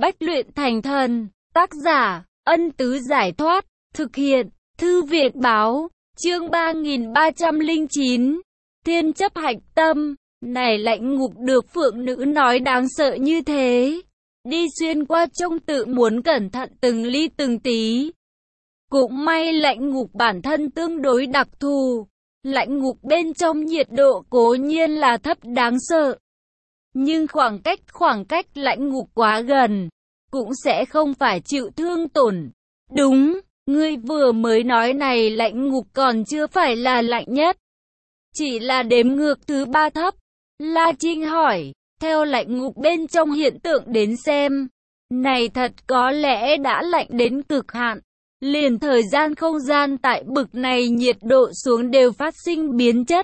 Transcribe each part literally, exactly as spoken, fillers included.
Bách luyện thành thần. Tác giả, Ân Tứ Giải Thoát. Thực hiện, Thư Việt Báo. Chương ba nghìn ba trăm lẻ chín. Thiên chấp hạch tâm. Này lãnh ngục được phượng nữ nói đáng sợ như thế. Đi xuyên qua trông tự muốn cẩn thận từng ly từng tí. Cũng may lãnh ngục bản thân tương đối đặc thù. Lãnh ngục bên trong nhiệt độ cố nhiên là thấp đáng sợ. Nhưng khoảng cách khoảng cách lãnh ngục quá gần, cũng sẽ không phải chịu thương tổn. Đúng, ngươi vừa mới nói này lãnh ngục còn chưa phải là lạnh nhất. Chỉ là đếm ngược thứ ba thấp. La Trinh hỏi, theo lãnh ngục bên trong hiện tượng đến xem, này thật có lẽ đã lạnh đến cực hạn. Liền thời gian không gian tại bực này nhiệt độ xuống đều phát sinh biến chất.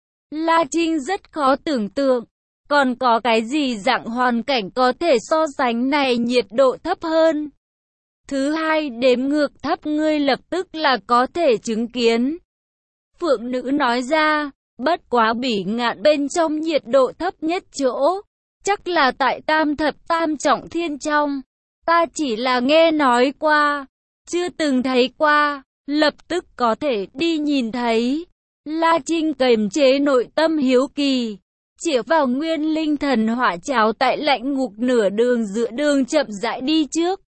La Trinh rất khó tưởng tượng, còn có cái gì dạng hoàn cảnh có thể so sánh này nhiệt độ thấp hơn. Thứ hai, đếm ngược thấp ngươi lập tức là có thể chứng kiến. Phượng nữ nói ra, bất quá Bỉ Ngạn bên trong nhiệt độ thấp nhất chỗ, chắc là tại tam thập tam trọng thiên trong. Ta chỉ là nghe nói qua, chưa từng thấy qua, lập tức có thể đi nhìn thấy. La Trinh kiềm chế nội tâm hiếu kỳ, chĩa vào nguyên linh thần hỏa cháo tại lãnh ngục nửa đường giữa đường chậm rãi đi trước.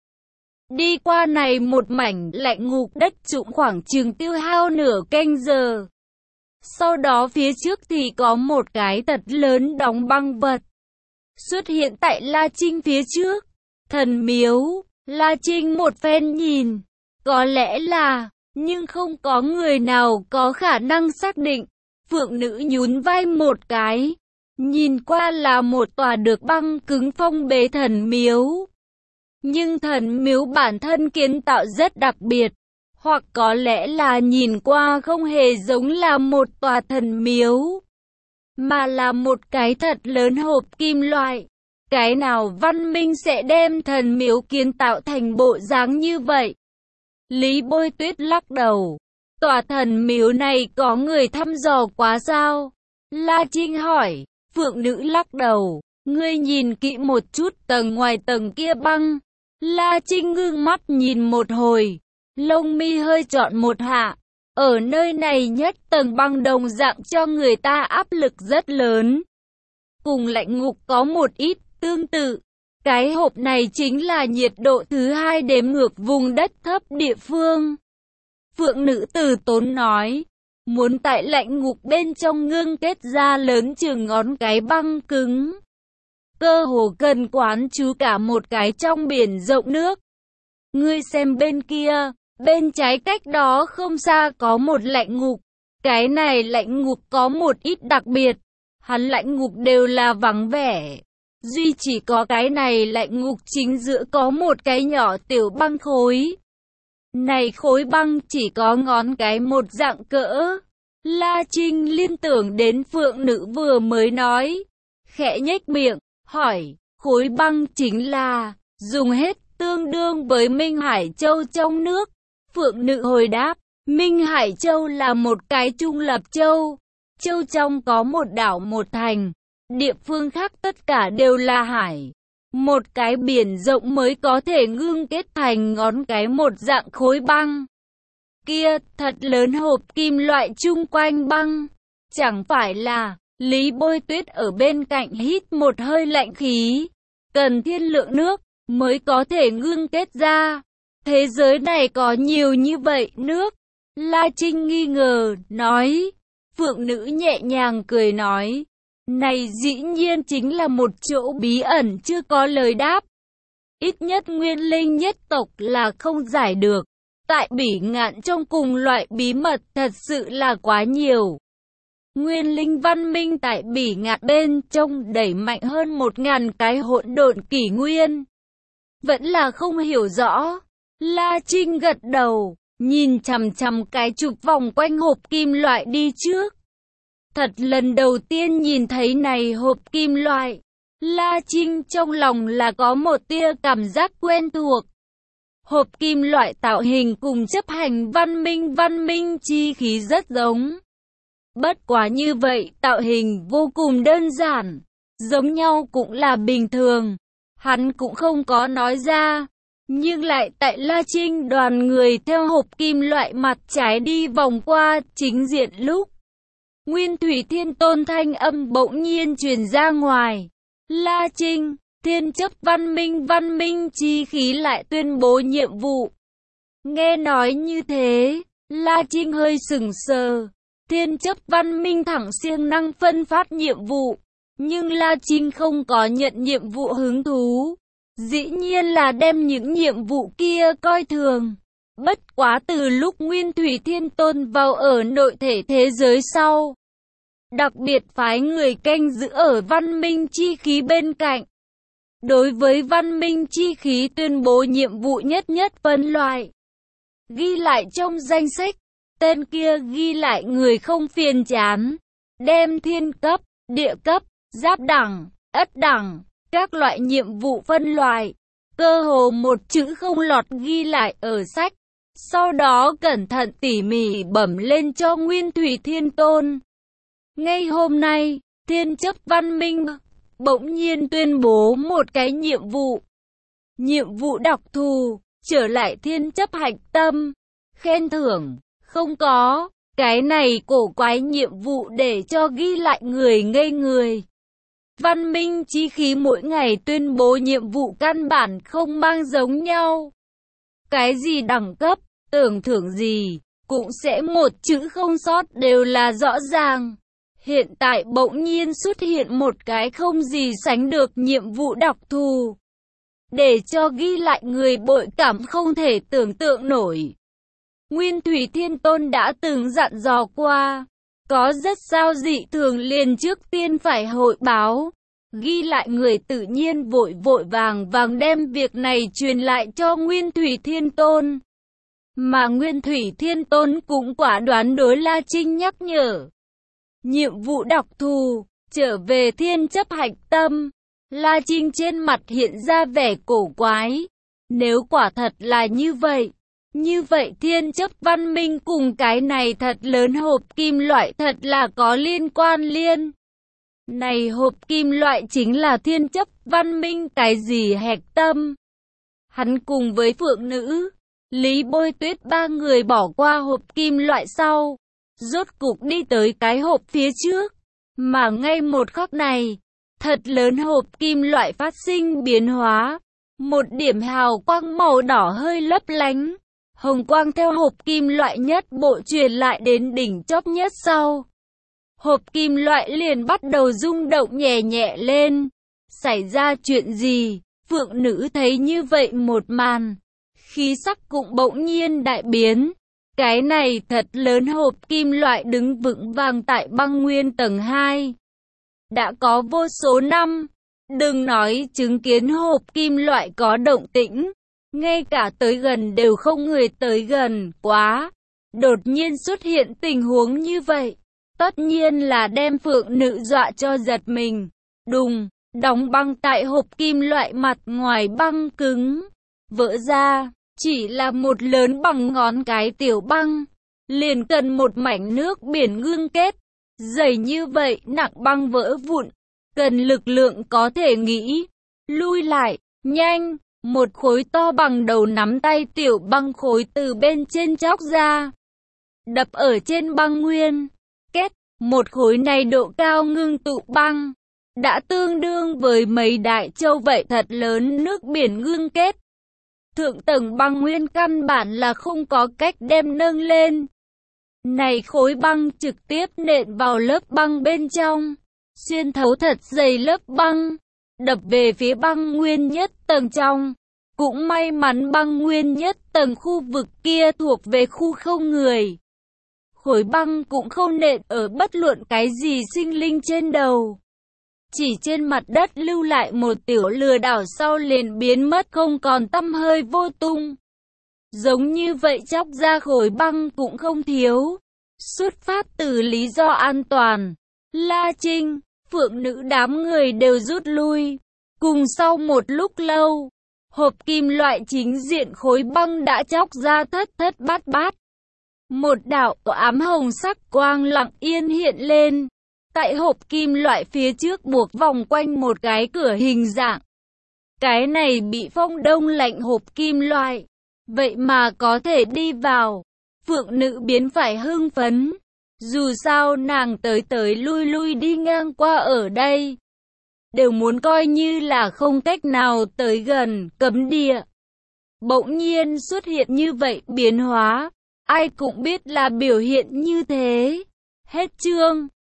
Đi qua này một mảnh lãnh ngục đất trũng khoảng chừng tiêu hao nửa canh giờ. Sau đó phía trước thì có một cái thật lớn đóng băng vật xuất hiện tại La Trinh phía trước. Thần miếu. La Trinh một phen nhìn, có lẽ là, nhưng không có người nào có khả năng xác định. Phượng nữ nhún vai một cái, nhìn qua là một tòa được băng cứng phong bế thần miếu. Nhưng thần miếu bản thân kiến tạo rất đặc biệt, hoặc có lẽ là nhìn qua không hề giống là một tòa thần miếu, mà là một cái thật lớn hộp kim loại. Cái nào văn minh sẽ đem thần miếu kiến tạo thành bộ dáng như vậy? Lý Bôi Tuyết lắc đầu. Tòa thần miếu này có người thăm dò quá sao? La Trinh hỏi. Phượng nữ lắc đầu. Ngươi nhìn kỹ một chút tầng ngoài tầng kia băng. La Trinh ngưng mắt nhìn một hồi, lông mi hơi trọn một hạ. Ở nơi này nhất tầng băng đồng dạng cho người ta áp lực rất lớn. Cùng lãnh ngục có một ít tương tự. Cái hộp này chính là nhiệt độ thứ hai đếm ngược vùng đất thấp địa phương. Phượng nữ từ tốn nói, muốn tại lãnh ngục bên trong ngưng kết ra lớn chừng ngón cái băng cứng. Cơ hồ cần quán chú cả một cái trong biển rộng nước. Ngươi xem bên kia, bên trái cách đó không xa có một lãnh ngục. Cái này lãnh ngục có một ít đặc biệt. Hắn lãnh ngục đều là vắng vẻ. Duy chỉ có cái này lãnh ngục chính giữa có một cái nhỏ tiểu băng khối. Này khối băng chỉ có ngón cái một dạng cỡ. La Trinh liên tưởng đến Phượng nữ vừa mới nói. Khẽ nhếch miệng, hỏi, khối băng chính là, dùng hết tương đương với Minh Hải Châu trong nước. Phượng nữ hồi đáp, Minh Hải Châu là một cái trung lập châu. Châu trong có một đảo một thành. Địa phương khác tất cả đều là hải. Một cái biển rộng mới có thể ngưng kết thành ngón cái một dạng khối băng. Kia, thật lớn hộp kim loại chung quanh băng. Chẳng phải là, Lý Bôi Tuyết ở bên cạnh hít một hơi lạnh khí. Cần thiên lượng nước, mới có thể ngưng kết ra. Thế giới này có nhiều như vậy nước. La Trinh nghi ngờ, nói. Phượng nữ nhẹ nhàng cười nói. Này dĩ nhiên chính là một chỗ bí ẩn chưa có lời đáp. Ít nhất nguyên linh nhất tộc là không giải được. Tại Bỉ Ngạn trong cùng loại bí mật thật sự là quá nhiều. Nguyên linh văn minh tại Bỉ Ngạn bên trong đẩy mạnh hơn một ngàn cái hỗn độn kỷ nguyên. Vẫn là không hiểu rõ. La Trinh gật đầu, nhìn chằm chằm cái trục vòng quanh hộp kim loại đi trước. Thật lần đầu tiên nhìn thấy này hộp kim loại, La Trinh trong lòng là có một tia cảm giác quen thuộc. Hộp kim loại tạo hình cùng chấp hành văn minh văn minh chi khí rất giống. Bất quá như vậy tạo hình vô cùng đơn giản, giống nhau cũng là bình thường. Hắn cũng không có nói ra, nhưng lại tại La Trinh đoàn người theo hộp kim loại mặt trái đi vòng qua chính diện lúc Nguyên Thủy Thiên Tôn thanh âm bỗng nhiên truyền ra ngoài. La Trinh, Thiên Chấp Văn Minh Văn Minh Chi Khí lại tuyên bố nhiệm vụ. Nghe nói như thế, La Trinh hơi sững sờ. Thiên Chấp Văn Minh thẳng siêng năng phân phát nhiệm vụ, nhưng La Trinh không có nhận nhiệm vụ hứng thú. Dĩ nhiên là đem những nhiệm vụ kia coi thường. Bất quá từ lúc Nguyên Thủy Thiên Tôn vào ở nội thể thế giới sau, đặc biệt phái người canh giữ ở văn minh chi khí bên cạnh. Đối với văn minh chi khí tuyên bố nhiệm vụ nhất nhất phân loại, ghi lại trong danh sách, tên kia ghi lại người không phiền chán, đem thiên cấp, địa cấp, giáp đẳng, ất đẳng, các loại nhiệm vụ phân loại, cơ hồ một chữ không lọt ghi lại ở sách, sau đó cẩn thận tỉ mỉ bẩm lên cho Nguyên Thủy Thiên Tôn. Ngay hôm nay, Thiên Chấp Văn Minh bỗng nhiên tuyên bố một cái nhiệm vụ. Nhiệm vụ đặc thù, trở lại Thiên Chấp Hạch Tâm, khen thưởng, không có, cái này cổ quái nhiệm vụ để cho ghi lại người ngây người. Văn minh chí khí mỗi ngày tuyên bố nhiệm vụ căn bản không mang giống nhau. Cái gì đẳng cấp, tưởng thưởng gì, cũng sẽ một chữ không sót đều là rõ ràng. Hiện tại bỗng nhiên xuất hiện một cái không gì sánh được nhiệm vụ đặc thù, để cho ghi lại người bội cảm không thể tưởng tượng nổi. Nguyên Thủy Thiên Tôn đã từng dặn dò qua, có rất sao dị thường liền trước tiên phải hội báo. Ghi lại người tự nhiên vội vội vàng vàng đem việc này truyền lại cho Nguyên Thủy Thiên Tôn. Mà Nguyên Thủy Thiên Tôn cũng quả đoán đối La Trinh nhắc nhở. Nhiệm vụ đặc thù, trở về Thiên Chấp Hạch Tâm. La Trinh trên mặt hiện ra vẻ cổ quái. Nếu quả thật là như vậy, như vậy Thiên Chấp Văn Minh cùng cái này thật lớn hộp kim loại thật là có liên quan liên. Này hộp kim loại chính là Thiên Chấp Văn Minh cái gì hạch tâm. Hắn cùng với Phượng Nữ, Lý Bôi Tuyết ba người bỏ qua hộp kim loại sau, rốt cục đi tới cái hộp phía trước. Mà ngay một khắc này, thật lớn hộp kim loại phát sinh biến hóa. Một điểm hào quang màu đỏ hơi lấp lánh. Hồng quang theo hộp kim loại nhất bộ truyền lại đến đỉnh chóp nhất sau. Hộp kim loại liền bắt đầu rung động nhẹ nhẹ lên. Xảy ra chuyện gì? Phượng Nữ thấy như vậy một màn, khí sắc cũng bỗng nhiên đại biến. Cái này thật lớn hộp kim loại đứng vững vàng tại băng nguyên tầng hai. Đã có vô số năm, đừng nói chứng kiến hộp kim loại có động tĩnh, ngay cả tới gần đều không người tới gần, quá. Đột nhiên xuất hiện tình huống như vậy, tất nhiên là đem Phượng Nữ dọa cho giật mình. Đùng, đóng băng tại hộp kim loại mặt ngoài băng cứng, vỡ ra, chỉ là một lớn bằng ngón cái tiểu băng, liền cần một mảnh nước biển ngưng kết. Dày như vậy nặng băng vỡ vụn, cần lực lượng có thể nghĩ. Lui lại, nhanh, một khối to bằng đầu nắm tay tiểu băng khối từ bên trên chóc ra, đập ở trên băng nguyên. Kết, một khối này độ cao ngưng tụ băng, đã tương đương với mấy đại châu vậy thật lớn nước biển ngưng kết. Thượng tầng băng nguyên căn bản là không có cách đem nâng lên. Này khối băng trực tiếp nện vào lớp băng bên trong, xuyên thấu thật dày lớp băng, đập về phía băng nguyên nhất tầng trong. Cũng may mắn băng nguyên nhất tầng khu vực kia thuộc về khu không người. Khối băng cũng không nện ở bất luận cái gì sinh linh trên đầu. Chỉ trên mặt đất lưu lại một tiểu lừa đảo sau liền biến mất không còn tăm hơi vô tung. Giống như vậy chóc ra khối băng cũng không thiếu. Xuất phát từ lý do an toàn, La Trinh, Phượng Nữ đám người đều rút lui. Cùng sau một lúc lâu, hộp kim loại chính diện khối băng đã chóc ra thất thất bát bát. Một đạo ám hồng sắc quang lặng yên hiện lên. Tại hộp kim loại phía trước buộc vòng quanh một cái cửa hình dạng. Cái này bị phong đông lạnh hộp kim loại, vậy mà có thể đi vào. Phượng nữ biến phải hưng phấn. Dù sao nàng tới tới lui lui đi ngang qua ở đây, đều muốn coi như là không cách nào tới gần cấm địa. Bỗng nhiên xuất hiện như vậy biến hóa, ai cũng biết là biểu hiện như thế. Hết chương.